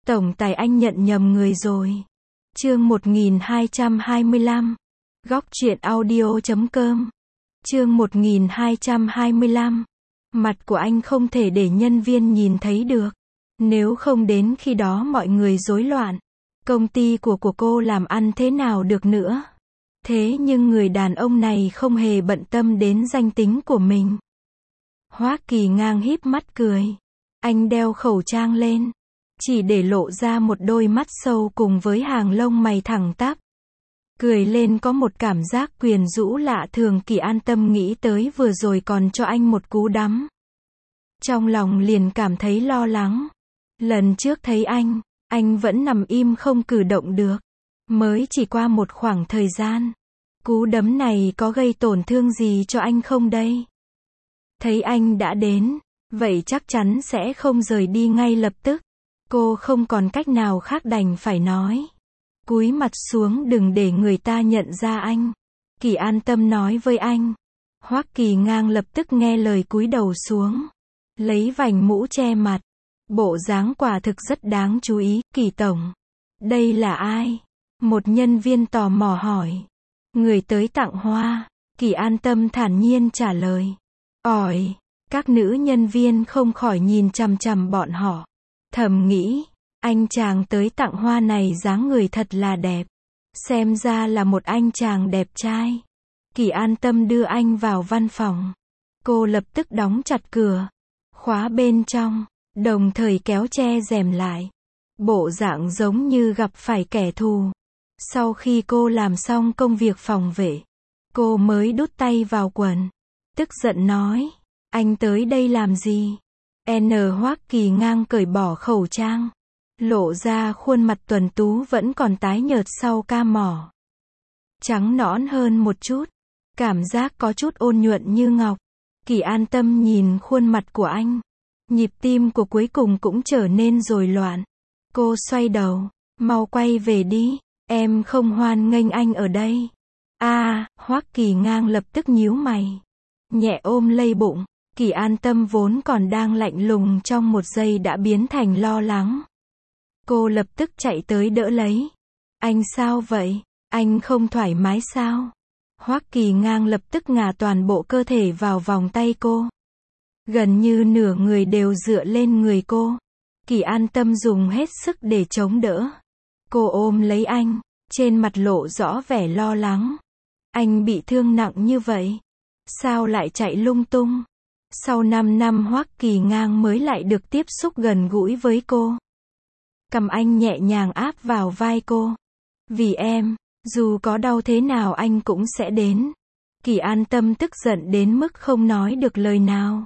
Tổng tài anh nhận nhầm người rồi. Chương 1225. Góc truyện audio.com. Chương 1225. Mặt của anh không thể để nhân viên nhìn thấy được. Nếu không đến khi đó mọi người rối loạn. Công ty của cô làm ăn thế nào được nữa. Thế nhưng người đàn ông này không hề bận tâm đến danh tính của mình. Hoắc Kỳ Ngang híp mắt cười. Anh đeo khẩu trang lên, chỉ để lộ ra một đôi mắt sâu cùng với hàng lông mày thẳng tắp. Cười lên có một cảm giác quyến rũ lạ thường. Kỳ An Tâm nghĩ tới vừa rồi còn cho anh một cú đấm. Trong lòng liền cảm thấy lo lắng. Lần trước thấy anh vẫn nằm im không cử động được. Mới chỉ qua một khoảng thời gian. Cú đấm này có gây tổn thương gì cho anh không đây? Thấy anh đã đến, vậy chắc chắn sẽ không rời đi ngay lập tức. Cô không còn cách nào khác đành phải nói. Cúi mặt xuống đừng để người ta nhận ra anh. Kỳ An Tâm nói với anh. Hoắc Kỳ Ngang lập tức nghe lời cúi đầu xuống. Lấy vành mũ che mặt. Bộ dáng quả thực rất đáng chú ý. Kỳ tổng, đây là ai? Một nhân viên tò mò hỏi. Người tới tặng hoa. Kỳ An Tâm thản nhiên trả lời. Ỏi, các nữ nhân viên không khỏi nhìn chằm chằm bọn họ. Thầm nghĩ, anh chàng tới tặng hoa này dáng người thật là đẹp. Xem ra là một anh chàng đẹp trai. Kỳ An Tâm đưa anh vào văn phòng. Cô lập tức đóng chặt cửa, khóa bên trong, đồng thời kéo che rèm lại. Bộ dạng giống như gặp phải kẻ thù. Sau khi cô làm xong công việc phòng vệ, cô mới đút tay vào quần. Tức giận nói, anh tới đây làm gì? Hoắc Kỳ Ngang cởi bỏ khẩu trang, lộ ra khuôn mặt tuấn tú vẫn còn tái nhợt sau ca mổ. Trắng nõn hơn một chút, cảm giác có chút ôn nhuận như ngọc. Kỳ An Tâm nhìn khuôn mặt của anh, nhịp tim của cuối cùng cũng trở nên rối loạn. Cô xoay đầu, mau quay về đi, em không hoan nghênh anh ở đây. Hoắc Kỳ Ngang lập tức nhíu mày, nhẹ ôm lấy bụng. Kỳ An Tâm vốn còn đang lạnh lùng trong một giây đã biến thành lo lắng. Cô lập tức chạy tới đỡ lấy. Anh sao vậy? Anh không thoải mái sao? Hoắc Kỳ Ngang lập tức ngả toàn bộ cơ thể vào vòng tay cô. Gần như nửa người đều dựa lên người cô. Kỳ An Tâm dùng hết sức để chống đỡ. Cô ôm lấy anh, trên mặt lộ rõ vẻ lo lắng. Anh bị thương nặng như vậy, sao lại chạy lung tung? Sau 5 năm Hoắc Kỳ Ngang mới lại được tiếp xúc gần gũi với cô. Cầm anh nhẹ nhàng áp vào vai cô. Vì em, dù có đau thế nào anh cũng sẽ đến. Kỳ An Tâm tức giận đến mức không nói được lời nào.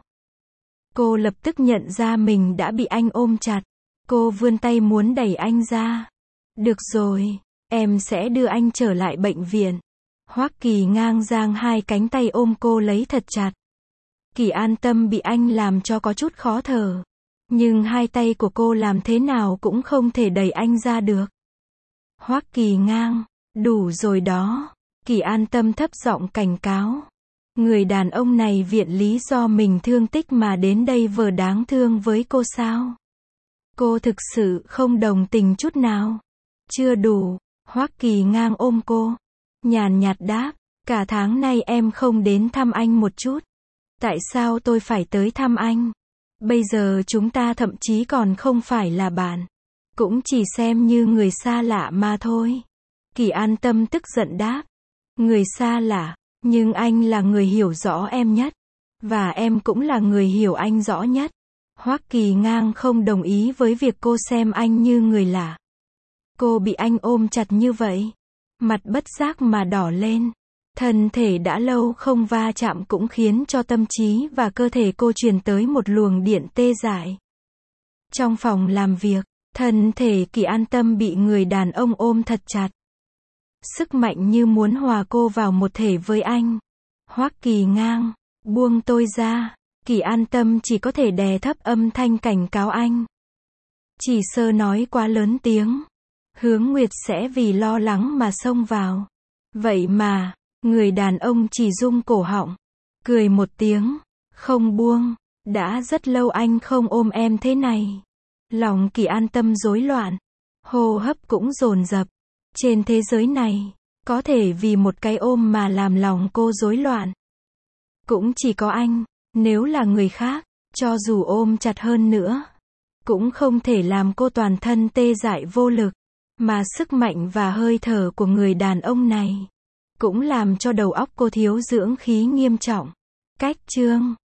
Cô lập tức nhận ra mình đã bị anh ôm chặt. Cô vươn tay muốn đẩy anh ra. Được rồi, em sẽ đưa anh trở lại bệnh viện. Hoắc Kỳ Ngang giang hai cánh tay ôm cô lấy thật chặt. Kỳ An Tâm bị anh làm cho có chút khó thở. Nhưng hai tay của cô làm thế nào cũng không thể đẩy anh ra được. Hoắc Kỳ Ngang, đủ rồi đó. Kỳ An Tâm thấp giọng cảnh cáo. Người đàn ông này viện lý do mình thương tích mà đến đây vờ đáng thương với cô sao? Cô thực sự không đồng tình chút nào. Chưa đủ. Hoắc Kỳ Ngang ôm cô, nhàn nhạt đáp. Cả tháng nay em không đến thăm anh một chút. Tại sao tôi phải tới thăm anh? Bây giờ chúng ta thậm chí còn không phải là bạn. Cũng chỉ xem như người xa lạ mà thôi. Kỳ An Tâm tức giận đáp. Người xa lạ, nhưng anh là người hiểu rõ em nhất. Và em cũng là người hiểu anh rõ nhất. Hoắc Kỳ Ngang không đồng ý với việc cô xem anh như người lạ. Cô bị anh ôm chặt như vậy, mặt bất giác mà đỏ lên. Thân thể đã lâu không va chạm cũng khiến cho tâm trí và cơ thể cô truyền tới một luồng điện tê dại. Trong phòng làm việc, thân thể Kỳ An Tâm bị người đàn ông ôm thật chặt. Sức mạnh như muốn hòa cô vào một thể với anh. Hoắc Kỳ Ngang, buông tôi ra. Kỳ An Tâm chỉ có thể đè thấp âm thanh cảnh cáo anh. Chỉ sợ nói quá lớn tiếng, Hướng Nguyệt sẽ vì lo lắng mà xông vào. Vậy mà, người đàn ông chỉ rung cổ họng, cười một tiếng, không buông. Đã rất lâu anh không ôm em thế này. Lòng Kỳ an tâm rối loạn. Hô hấp cũng dồn dập. Trên thế giới này, có thể vì một cái ôm mà làm lòng cô rối loạn. Cũng chỉ có anh, nếu là người khác, cho dù ôm chặt hơn nữa, cũng không thể làm cô toàn thân tê dại vô lực. Mà sức mạnh và hơi thở của người đàn ông này, cũng làm cho đầu óc cô thiếu dưỡng khí nghiêm trọng. Cách chương